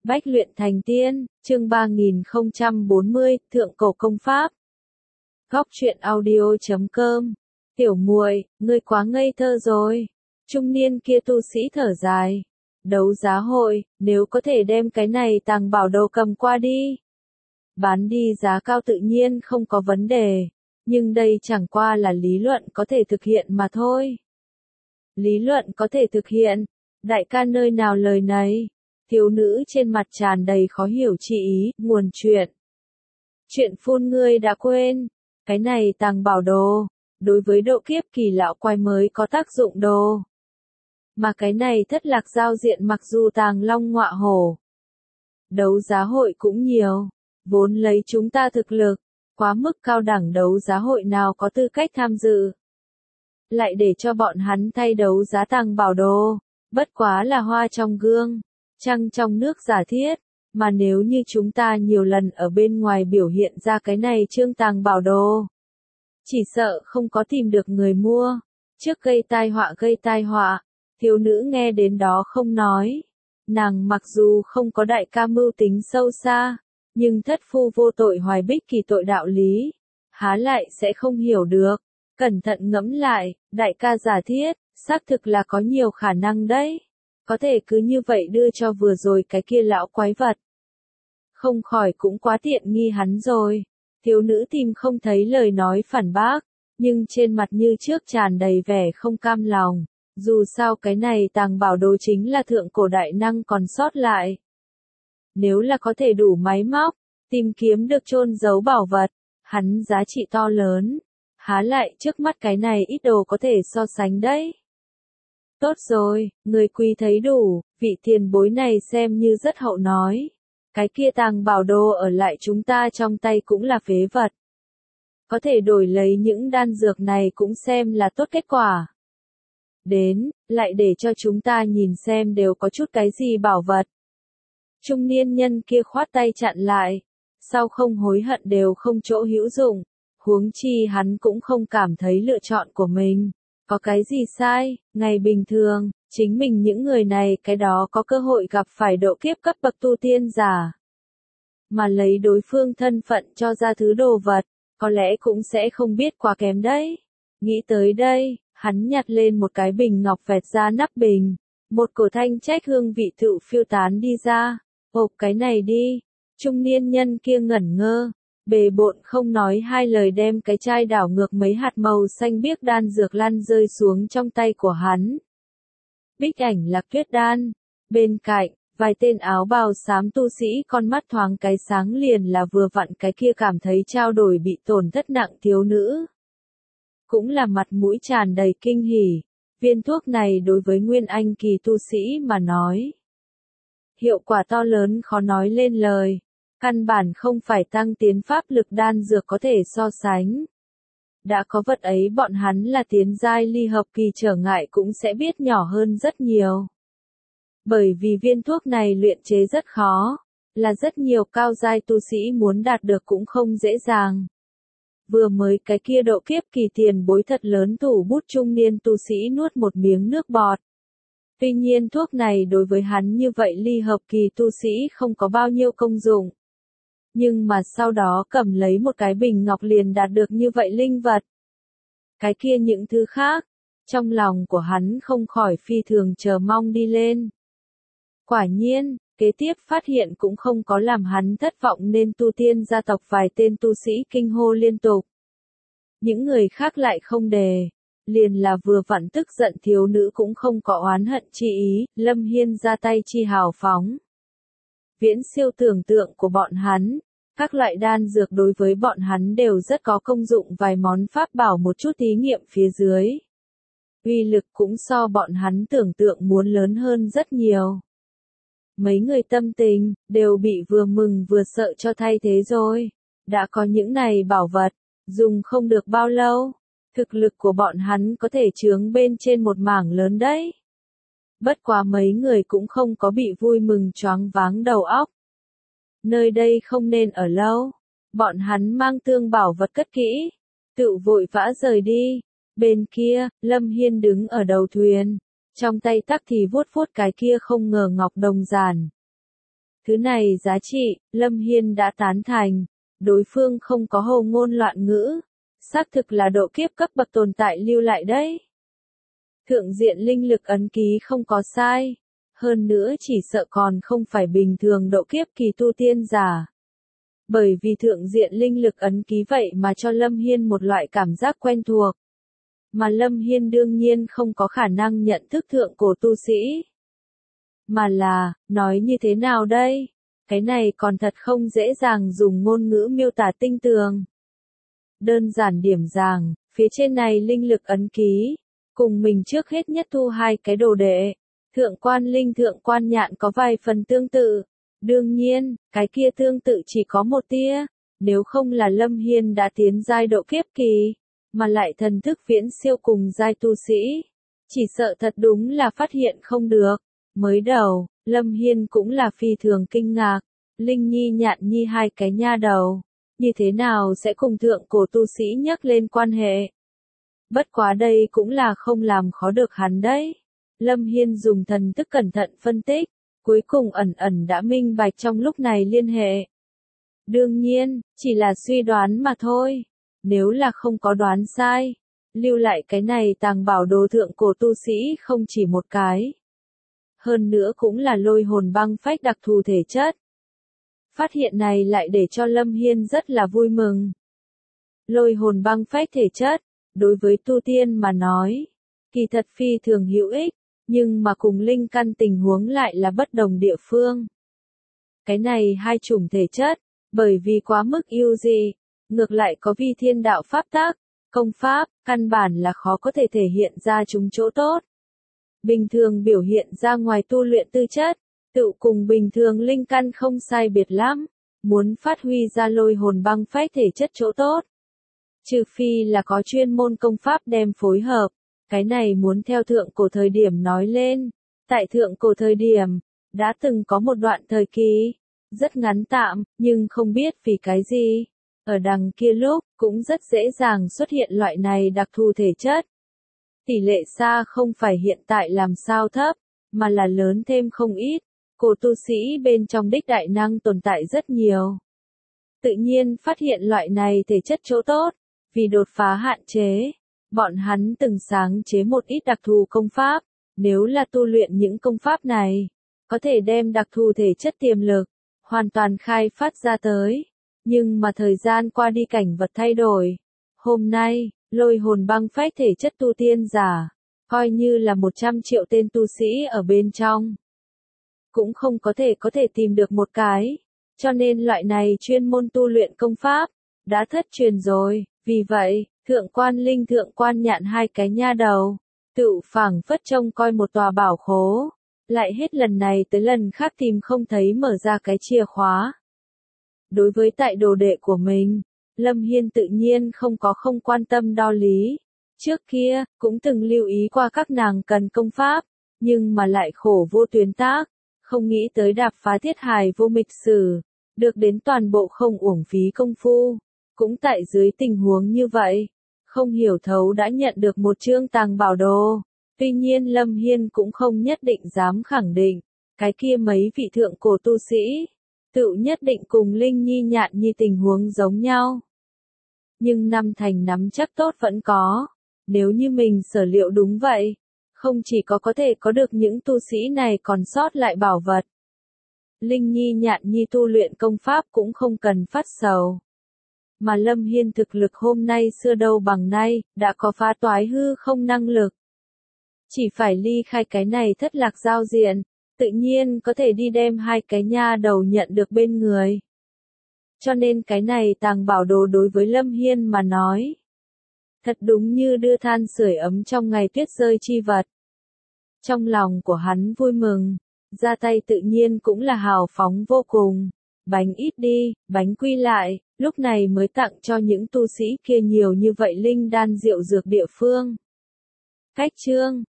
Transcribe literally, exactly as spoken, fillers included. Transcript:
Bách luyện thành tiên, chương ba nghìn không trăm bốn mươi, Thượng cổ công pháp. Góc truyện audio chấm com. Tiểu muội, ngươi quá ngây thơ rồi. Trung niên kia tu sĩ thở dài. Đấu giá hội, nếu có thể đem cái này tàng bảo đồ cầm qua đi. Bán đi giá cao tự nhiên không có vấn đề. Nhưng đây chẳng qua là lý luận có thể thực hiện mà thôi. Lý luận có thể thực hiện. Đại ca nơi nào lời này? Thiếu nữ trên mặt tràn đầy khó hiểu chi ý, nguồn chuyện. Chuyện phun ngươi đã quên. Cái này tàng bảo đồ. Đối với độ kiếp kỳ lão quái mới có tác dụng đồ. Mà cái này thất lạc giao diện mặc dù tàng long ngọa hổ. Đấu giá hội cũng nhiều. Vốn lấy chúng ta thực lực. Quá mức cao đẳng đấu giá hội nào có tư cách tham dự. Lại để cho bọn hắn thay đấu giá tàng bảo đồ. Bất quá là hoa trong gương. Trăng trong nước giả thiết, mà nếu như chúng ta nhiều lần ở bên ngoài biểu hiện ra cái này trương tàng bảo đồ. Chỉ sợ không có tìm được người mua, trước gây tai họa gây tai họa, thiếu nữ nghe đến đó không nói. Nàng mặc dù không có đại ca mưu tính sâu xa, nhưng thất phu vô tội hoài bích kỳ tội đạo lý, há lại sẽ không hiểu được. Cẩn thận ngẫm lại, đại ca giả thiết, xác thực là có nhiều khả năng đấy. Có thể cứ như vậy đưa cho vừa rồi cái kia lão quái vật. Không khỏi cũng quá tiện nghi hắn rồi. Thiếu nữ tìm không thấy lời nói phản bác, nhưng trên mặt như trước tràn đầy vẻ không cam lòng. Dù sao cái này tàng bảo đồ chính là thượng cổ đại năng còn sót lại. Nếu là có thể đủ máy móc, tìm kiếm được chôn giấu bảo vật, hắn giá trị to lớn. Há lại trước mắt cái này ít đồ có thể so sánh đấy. Tốt rồi, người quý thấy đủ, vị tiền bối này xem như rất hậu nói. Cái kia tàng bảo đồ ở lại chúng ta trong tay cũng là phế vật. Có thể đổi lấy những đan dược này cũng xem là tốt kết quả. Đến, lại để cho chúng ta nhìn xem đều có chút cái gì bảo vật. Trung niên nhân kia khoát tay chặn lại. Sau không hối hận đều không chỗ hữu dụng. Huống chi hắn cũng không cảm thấy lựa chọn của mình. Có cái gì sai, ngày bình thường, chính mình những người này cái đó có cơ hội gặp phải độ kiếp cấp bậc tu tiên giả. Mà lấy đối phương thân phận cho ra thứ đồ vật, có lẽ cũng sẽ không biết quá kém đấy. Nghĩ tới đây, hắn nhặt lên một cái bình ngọc vẹt ra nắp bình. Một cổ thanh trách hương vị thụ phiêu tán đi ra. Hộp cái này đi. Trung niên nhân kia ngẩn ngơ. Bề bộn không nói hai lời đem cái chai đảo ngược mấy hạt màu xanh biếc đan dược lăn rơi xuống trong tay của hắn. Bích ảnh lạc tuyết đan. Bên cạnh, vài tên áo bào xám tu sĩ con mắt thoáng cái sáng liền là vừa vặn cái kia cảm thấy trao đổi bị tổn thất nặng thiếu nữ. Cũng là mặt mũi tràn đầy kinh hỉ. Viên thuốc này đối với nguyên anh kỳ tu sĩ mà nói. Hiệu quả to lớn khó nói lên lời. Căn bản không phải tăng tiến pháp lực đan dược có thể so sánh. Đã có vật ấy bọn hắn là tiến giai ly hợp kỳ trở ngại cũng sẽ biết nhỏ hơn rất nhiều. Bởi vì viên thuốc này luyện chế rất khó, là rất nhiều cao giai tu sĩ muốn đạt được cũng không dễ dàng. Vừa mới cái kia độ kiếp kỳ tiền bối thật lớn thủ bút trung niên tu sĩ nuốt một miếng nước bọt. Tuy nhiên thuốc này đối với hắn như vậy ly hợp kỳ tu sĩ không có bao nhiêu công dụng. Nhưng mà sau đó cầm lấy một cái bình ngọc liền đạt được như vậy linh vật. Cái kia những thứ khác, trong lòng của hắn không khỏi phi thường chờ mong đi lên. Quả nhiên, kế tiếp phát hiện cũng không có làm hắn thất vọng nên tu tiên gia tộc vài tên tu sĩ kinh hô liên tục. Những người khác lại không đề, liền là vừa vặn tức giận thiếu nữ cũng không có oán hận chi ý, Lâm Hiên ra tay chi hào phóng. Viễn siêu tưởng tượng của bọn hắn, các loại đan dược đối với bọn hắn đều rất có công dụng vài món pháp bảo một chút thí nghiệm phía dưới. Uy lực cũng so bọn hắn tưởng tượng muốn lớn hơn rất nhiều. Mấy người tâm tình, đều bị vừa mừng vừa sợ cho thay thế rồi. Đã có những này bảo vật, dùng không được bao lâu, thực lực của bọn hắn có thể chướng bên trên một mảng lớn đấy. Bất quá mấy người cũng không có bị vui mừng choáng váng đầu óc. Nơi đây không nên ở lâu. Bọn hắn mang tương bảo vật cất kỹ. Tự vội vã rời đi. Bên kia, Lâm Hiên đứng ở đầu thuyền. Trong tay tắc thì vuốt vuốt cái kia không ngờ ngọc đồng giản. Thứ này giá trị, Lâm Hiên đã tán thành. Đối phương không có hồ ngôn loạn ngữ. Xác thực là độ kiếp cấp bậc tồn tại lưu lại đấy. Thượng diện linh lực ấn ký không có sai. Hơn nữa chỉ sợ còn không phải bình thường độ kiếp kỳ tu tiên giả. Bởi vì thượng diện linh lực ấn ký vậy mà cho Lâm Hiên một loại cảm giác quen thuộc. Mà Lâm Hiên đương nhiên không có khả năng nhận thức thượng cổ tu sĩ. Mà là, nói như thế nào đây? Cái này còn thật không dễ dàng dùng ngôn ngữ miêu tả tinh tường. Đơn giản điểm giảng, phía trên này linh lực ấn ký, cùng mình trước hết nhất thu hai cái đồ đệ. Thượng quan linh thượng quan nhạn có vài phần tương tự. Đương nhiên, cái kia tương tự chỉ có một tia. Nếu không là Lâm Hiên đã tiến giai độ kiếp kỳ, mà lại thần thức viễn siêu cùng giai tu sĩ. Chỉ sợ thật đúng là phát hiện không được. Mới đầu, Lâm Hiên cũng là phi thường kinh ngạc. Linh Nhi Nhạn Nhi hai cái nha đầu. Như thế nào sẽ cùng thượng cổ tu sĩ nhắc lên quan hệ? Bất quá đây cũng là không làm khó được hắn đấy. Lâm Hiên dùng thần thức cẩn thận phân tích, cuối cùng ẩn ẩn đã minh bạch trong lúc này liên hệ. Đương nhiên, chỉ là suy đoán mà thôi. Nếu là không có đoán sai, lưu lại cái này tàng bảo đồ thượng cổ tu sĩ không chỉ một cái. Hơn nữa cũng là lôi hồn băng phách đặc thù thể chất. Phát hiện này lại để cho Lâm Hiên rất là vui mừng. Lôi hồn băng phách thể chất, đối với tu tiên mà nói, kỳ thật phi thường hữu ích, nhưng mà cùng linh căn tình huống lại là bất đồng địa phương. Cái này hai chủng thể chất, bởi vì quá mức yêu dị, ngược lại có vi thiên đạo pháp tác, công pháp, căn bản là khó có thể thể hiện ra chúng chỗ tốt. Bình thường biểu hiện ra ngoài tu luyện tư chất, tự cùng bình thường linh căn không sai biệt lắm, muốn phát huy ra lôi hồn băng phách thể chất chỗ tốt. Trừ phi là có chuyên môn công pháp đem phối hợp, cái này muốn theo thượng cổ thời điểm nói lên. Tại thượng cổ thời điểm, đã từng có một đoạn thời kỳ, rất ngắn tạm, nhưng không biết vì cái gì. Ở đằng kia lúc, cũng rất dễ dàng xuất hiện loại này đặc thù thể chất. Tỷ lệ xa không phải hiện tại làm sao thấp, mà là lớn thêm không ít. Cổ tu sĩ bên trong đích đại năng tồn tại rất nhiều. Tự nhiên phát hiện loại này thể chất chỗ tốt, vì đột phá hạn chế. Bọn hắn từng sáng chế một ít đặc thù công pháp, nếu là tu luyện những công pháp này, có thể đem đặc thù thể chất tiềm lực, hoàn toàn khai phát ra tới. Nhưng mà thời gian qua đi cảnh vật thay đổi. Hôm nay, lôi hồn băng phách thể chất tu tiên giả, coi như là một trăm triệu tên tu sĩ ở bên trong. Cũng không có thể có thể tìm được một cái, cho nên loại này chuyên môn tu luyện công pháp, đã thất truyền rồi. Vì vậy, thượng quan linh thượng quan nhạn hai cái nha đầu, tự phảng phất trông coi một tòa bảo khố, lại hết lần này tới lần khác tìm không thấy mở ra cái chìa khóa. Đối với tại đồ đệ của mình, Lâm Hiên tự nhiên không có không quan tâm đo lý. Trước kia, cũng từng lưu ý qua các nàng cần công pháp, nhưng mà lại khổ vô tuyến tác, không nghĩ tới đạp phá thiết hài vô mịch sử, được đến toàn bộ không uổng phí công phu. Cũng tại dưới tình huống như vậy, không hiểu thấu đã nhận được một chương tàng bảo đồ. Tuy nhiên Lâm Hiên cũng không nhất định dám khẳng định, cái kia mấy vị thượng cổ tu sĩ, tự nhất định cùng Linh Nhi Nhạn Nhi tình huống giống nhau. Nhưng năm thành nắm chắc tốt vẫn có, nếu như mình sở liệu đúng vậy, không chỉ có có thể có được những tu sĩ này còn sót lại bảo vật. Linh Nhi Nhạn Nhi tu luyện công pháp cũng không cần phát sầu. Mà Lâm Hiên thực lực hôm nay xưa đâu bằng nay, đã có phá toái hư không năng lực. Chỉ phải ly khai cái này thất lạc giao diện, tự nhiên có thể đi đem hai cái nha đầu nhận được bên người. Cho nên cái này tàng bảo đồ đối với Lâm Hiên mà nói, thật đúng như đưa than sưởi ấm trong ngày tuyết rơi chi vật. Trong lòng của hắn vui mừng, ra tay tự nhiên cũng là hào phóng vô cùng. Bánh ít đi, bánh quy lại, lúc này mới tặng cho những tu sĩ kia nhiều như vậy linh đan rượu dược địa phương. Cách chương